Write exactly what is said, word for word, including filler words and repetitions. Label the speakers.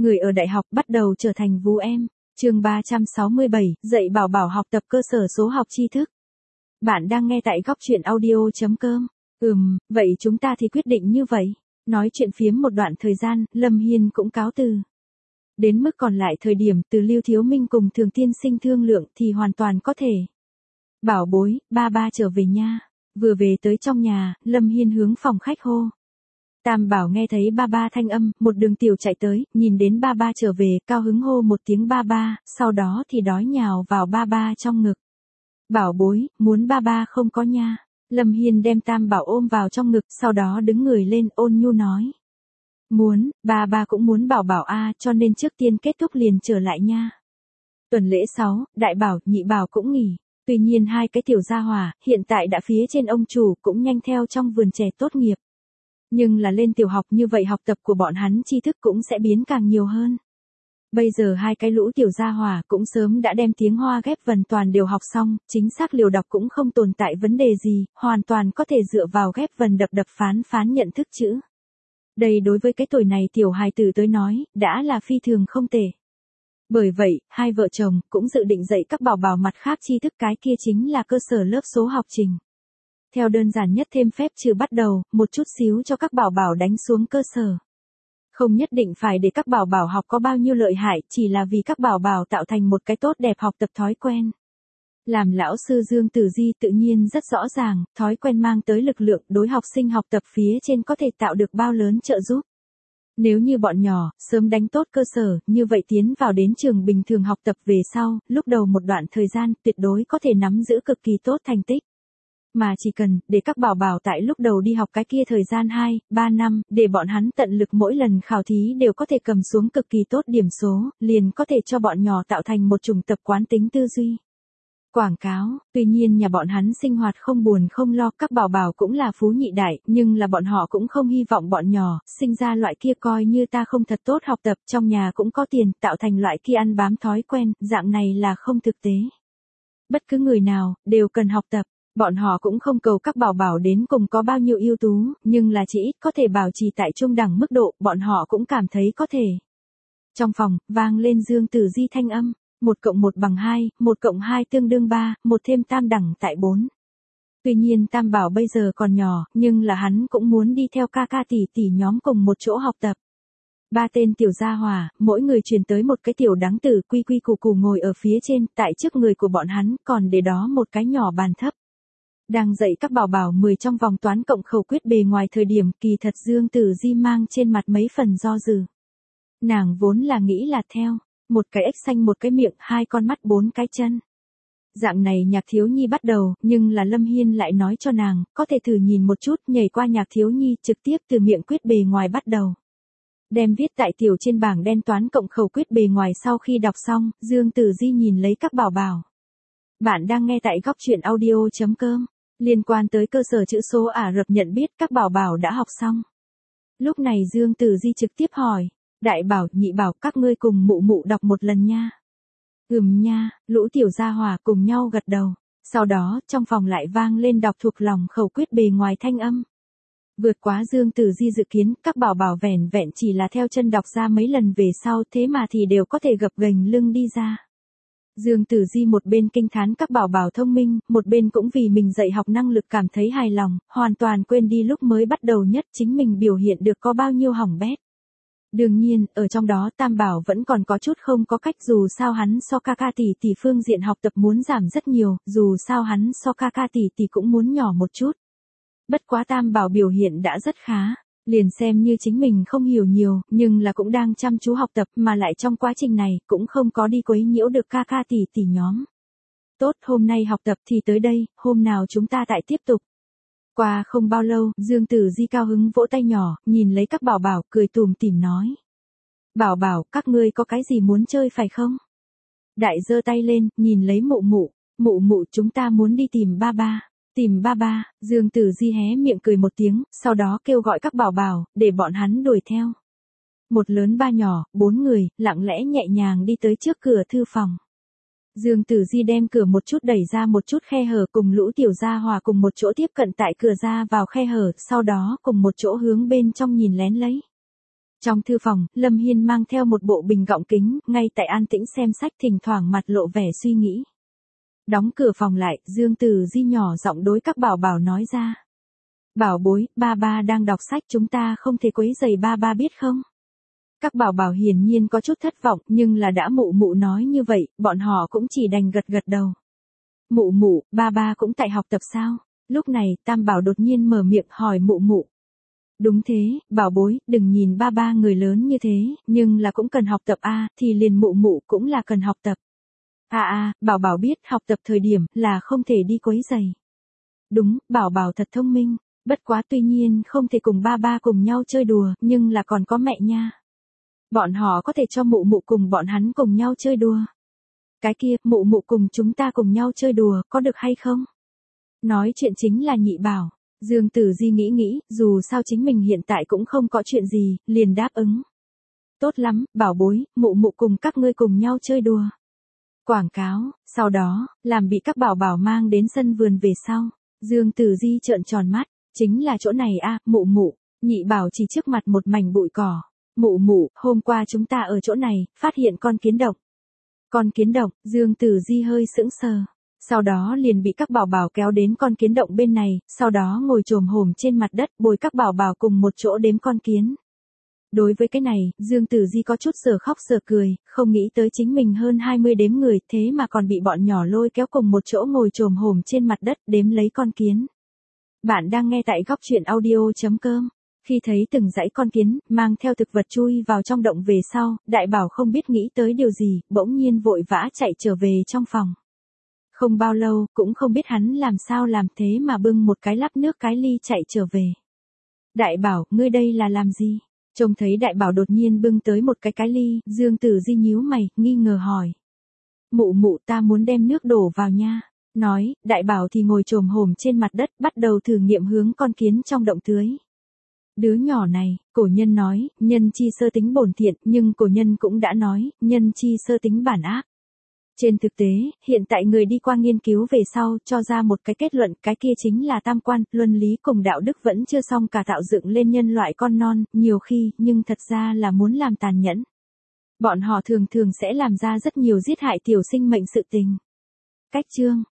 Speaker 1: Người ở đại học bắt đầu trở thành vú em. Chương ba trăm sáu mươi bảy, dạy bảo bảo học tập cơ sở số học tri thức. Bạn đang nghe tại góc truyện audio chấm com. Ừm, vậy chúng ta thì quyết định như vậy. Nói chuyện phiếm một đoạn thời gian, Lâm Hiên cũng cáo từ. Đến mức còn lại thời điểm từ Lưu Thiếu Minh cùng Thường Tiên Sinh thương lượng thì hoàn toàn có thể. Bảo bối, ba ba trở về nha. Vừa về tới trong nhà, Lâm Hiên hướng phòng khách hô. Tam Bảo nghe thấy ba ba thanh âm, một đường tiểu chạy tới, nhìn đến ba ba trở về, cao hứng hô một tiếng ba ba, sau đó thì đói nhào vào ba ba trong ngực. Bảo bối, muốn ba ba không có nha. Lâm Hiên đem Tam Bảo ôm vào trong ngực, sau đó đứng người lên ôn nhu nói. Muốn, ba ba cũng muốn Bảo Bảo a, cho nên trước tiên kết thúc liền trở lại nha. Tuần lễ sáu, Đại Bảo, Nhị Bảo cũng nghỉ. Tuy nhiên hai cái tiểu gia hỏa, hiện tại đã phía trên ông chủ cũng nhanh theo trong vườn trẻ tốt nghiệp. Nhưng là lên tiểu học như vậy học tập của bọn hắn tri thức cũng sẽ biến càng nhiều hơn. Bây giờ hai cái lũ tiểu gia hỏa cũng sớm đã đem tiếng Hoa ghép vần toàn đều học xong, chính xác liều đọc cũng không tồn tại vấn đề gì, hoàn toàn có thể dựa vào ghép vần đập đập phán phán nhận thức chữ. Đây đối với cái tuổi này tiểu hài tử tới nói, đã là phi thường không tệ. Bởi vậy, hai vợ chồng cũng dự định dạy các bảo bảo mặt khác tri thức, cái kia chính là cơ sở lớp số học trình. Theo đơn giản nhất thêm phép trừ bắt đầu, một chút xíu cho các bảo bảo đánh xuống cơ sở. Không nhất định phải để các bảo bảo học có bao nhiêu lợi hại, chỉ là vì các bảo bảo tạo thành một cái tốt đẹp học tập thói quen. Làm lão sư Dương Tử Di tự nhiên rất rõ ràng, thói quen mang tới lực lượng đối học sinh học tập phía trên có thể tạo được bao lớn trợ giúp. Nếu như bọn nhỏ, sớm đánh tốt cơ sở, như vậy tiến vào đến trường bình thường học tập về sau, lúc đầu một đoạn thời gian tuyệt đối có thể nắm giữ cực kỳ tốt thành tích. Mà chỉ cần, để các bảo bảo tại lúc đầu đi học cái kia thời gian hai, ba năm, để bọn hắn tận lực mỗi lần khảo thí đều có thể cầm xuống cực kỳ tốt điểm số, liền có thể cho bọn nhỏ tạo thành một chủng tập quán tính tư duy. Quảng cáo, tuy nhiên nhà bọn hắn sinh hoạt không buồn không lo, các bảo bảo cũng là phú nhị đại, nhưng là bọn họ cũng không hy vọng bọn nhỏ, sinh ra loại kia coi như ta không thật tốt học tập, trong nhà cũng có tiền, tạo thành loại kia ăn bám thói quen, dạng này là không thực tế. Bất cứ người nào, đều cần học tập. Bọn họ cũng không cầu các bảo bảo đến cùng có bao nhiêu ưu tú, nhưng là chỉ ít có thể bảo trì tại trung đẳng mức độ, bọn họ cũng cảm thấy có thể. Trong phòng, vang lên Dương Tử Di thanh âm, một cộng một bằng hai, một cộng hai tương đương ba, một thêm tam đẳng tại bốn. Tuy nhiên Tam Bảo bây giờ còn nhỏ, nhưng là hắn cũng muốn đi theo ca ca tỷ tỷ nhóm cùng một chỗ học tập. Ba tên tiểu gia hỏa, mỗi người truyền tới một cái tiểu đắng tử quy quy củ củ ngồi ở phía trên, tại trước người của bọn hắn còn để đó một cái nhỏ bàn thấp. Đang dạy các bảo bảo mười trong vòng toán cộng khẩu quyết bề ngoài thời điểm kỳ thật Dương Tử Di mang trên mặt mấy phần do dự. Nàng vốn là nghĩ là theo, một cái ếch xanh một cái miệng, hai con mắt bốn cái chân. Dạng này nhạc thiếu nhi bắt đầu, nhưng là Lâm Hiên lại nói cho nàng, có thể thử nhìn một chút, nhảy qua nhạc thiếu nhi trực tiếp từ miệng quyết bề ngoài bắt đầu. Đem viết tại tiểu trên bảng đen toán cộng khẩu quyết bề ngoài sau khi đọc xong, Dương Tử Di nhìn lấy các bảo bảo. Bạn đang nghe tại góc truyện audio chấm com. Liên quan tới cơ sở chữ số Ả Rập nhận biết các bảo bảo đã học xong. Lúc này Dương Tử Di trực tiếp hỏi, Đại Bảo, Nhị Bảo, các ngươi cùng mụ mụ đọc một lần nha. Ừm nha, lũ tiểu gia hỏa cùng nhau gật đầu. Sau đó, trong phòng lại vang lên đọc thuộc lòng khẩu quyết bề ngoài thanh âm. Vượt quá Dương Tử Di dự kiến, các bảo bảo vẻn vẹn chỉ là theo chân đọc ra mấy lần về sau, thế mà thì đều có thể gập ghềnh lưng đi ra. Dương Tử Di một bên kinh thán các bảo bảo thông minh, một bên cũng vì mình dạy học năng lực cảm thấy hài lòng, hoàn toàn quên đi lúc mới bắt đầu nhất chính mình biểu hiện được có bao nhiêu hỏng bét. Đương nhiên, ở trong đó Tam Bảo vẫn còn có chút không có cách, dù sao hắn so ca ca tỷ tỷ phương diện học tập muốn giảm rất nhiều, dù sao hắn so ca ca tỷ tỷ cũng muốn nhỏ một chút. Bất quá Tam Bảo biểu hiện đã rất khá. Liền xem như chính mình không hiểu nhiều, nhưng là cũng đang chăm chú học tập, mà lại trong quá trình này, cũng không có đi quấy nhiễu được ca ca tỷ tỷ nhóm. Tốt, hôm nay học tập thì tới đây, hôm nào chúng ta lại tiếp tục. Qua không bao lâu, Dương Tử Di cao hứng vỗ tay nhỏ, nhìn lấy các bảo bảo, cười tùm tìm nói. Bảo bảo, các ngươi có cái gì muốn chơi phải không? Đại giơ tay lên, nhìn lấy mụ mụ, mụ mụ chúng ta muốn đi tìm ba ba. Tìm ba ba, Dương Tử Di hé miệng cười một tiếng, sau đó kêu gọi các bảo bảo, để bọn hắn đuổi theo. Một lớn ba nhỏ, bốn người, lặng lẽ nhẹ nhàng đi tới trước cửa thư phòng. Dương Tử Di đem cửa một chút đẩy ra một chút khe hở, cùng lũ tiểu gia hòa cùng một chỗ tiếp cận tại cửa ra vào khe hở, sau đó cùng một chỗ hướng bên trong nhìn lén lấy. Trong thư phòng, Lâm Hiên mang theo một bộ bình gọng kính, ngay tại an tĩnh xem sách, thỉnh thoảng mặt lộ vẻ suy nghĩ. Đóng cửa phòng lại, Dương Tử Di nhỏ giọng đối các bảo bảo nói ra. Bảo bối, ba ba đang đọc sách, chúng ta không thể quấy rầy ba ba biết không? Các bảo bảo hiển nhiên có chút thất vọng, nhưng là đã mụ mụ nói như vậy, bọn họ cũng chỉ đành gật gật đầu. Mụ mụ, ba ba cũng tại học tập sao? Lúc này, Tam Bảo đột nhiên mở miệng hỏi mụ mụ. Đúng thế, bảo bối, đừng nhìn ba ba người lớn như thế, nhưng là cũng cần học tập a, thì liền mụ mụ cũng là cần học tập. À à, bảo bảo biết học tập thời điểm là không thể đi quấy giày. Đúng, bảo bảo thật thông minh, bất quá tuy nhiên không thể cùng ba ba cùng nhau chơi đùa, nhưng là còn có mẹ nha. Bọn họ có thể cho mụ mụ cùng bọn hắn cùng nhau chơi đùa. Cái kia, mụ mụ cùng chúng ta cùng nhau chơi đùa, có được hay không? Nói chuyện chính là Nhị Bảo. Dương Tử Di nghĩ nghĩ, dù sao chính mình hiện tại cũng không có chuyện gì, liền đáp ứng. Tốt lắm, bảo bối, mụ mụ cùng các ngươi cùng nhau chơi đùa. Quảng cáo, sau đó, làm bị các bảo bảo mang đến sân vườn về sau. Dương Tử Di trợn tròn mắt, chính là chỗ này a, mụ mụ. Nhị Bảo chỉ trước mặt một mảnh bụi cỏ. Mụ mụ, hôm qua chúng ta ở chỗ này, phát hiện con kiến độc. Con kiến độc, Dương Tử Di hơi sững sờ. Sau đó liền bị các bảo bảo kéo đến con kiến động bên này, sau đó ngồi chồm hổm trên mặt đất bồi các bảo bảo cùng một chỗ đếm con kiến. Đối với cái này, Dương Tử Di có chút sờ khóc sờ cười, không nghĩ tới chính mình hơn hai mươi đếm người thế mà còn bị bọn nhỏ lôi kéo cùng một chỗ ngồi chồm hổm trên mặt đất đếm lấy con kiến. Bạn đang nghe tại góc truyện audio chấm com. Khi thấy từng dãy con kiến, mang theo thực vật chui vào trong động về sau, Đại Bảo không biết nghĩ tới điều gì, bỗng nhiên vội vã chạy trở về trong phòng. Không bao lâu, cũng không biết hắn làm sao làm thế mà bưng một cái lắp nước cái ly chạy trở về. Đại Bảo, ngươi đây là làm gì? Trông thấy Đại Bảo đột nhiên bưng tới một cái cái ly, Dương Tử Di nhíu mày, nghi ngờ hỏi. Mụ mụ ta muốn đem nước đổ vào nha. Nói, Đại Bảo thì ngồi chồm hổm trên mặt đất, bắt đầu thử nghiệm hướng con kiến trong động tưới. Đứa nhỏ này, cổ nhân nói, nhân chi sơ tính bổn thiện, nhưng cổ nhân cũng đã nói, nhân chi sơ tính bản ác. Trên thực tế, hiện tại người đi qua nghiên cứu về sau, cho ra một cái kết luận, cái kia chính là tam quan, luân lý cùng đạo đức vẫn chưa xong cả tạo dựng lên nhân loại con non, nhiều khi, nhưng thật ra là muốn làm tàn nhẫn. Bọn họ thường thường sẽ làm ra rất nhiều giết hại tiểu sinh mệnh sự tình. Cách chương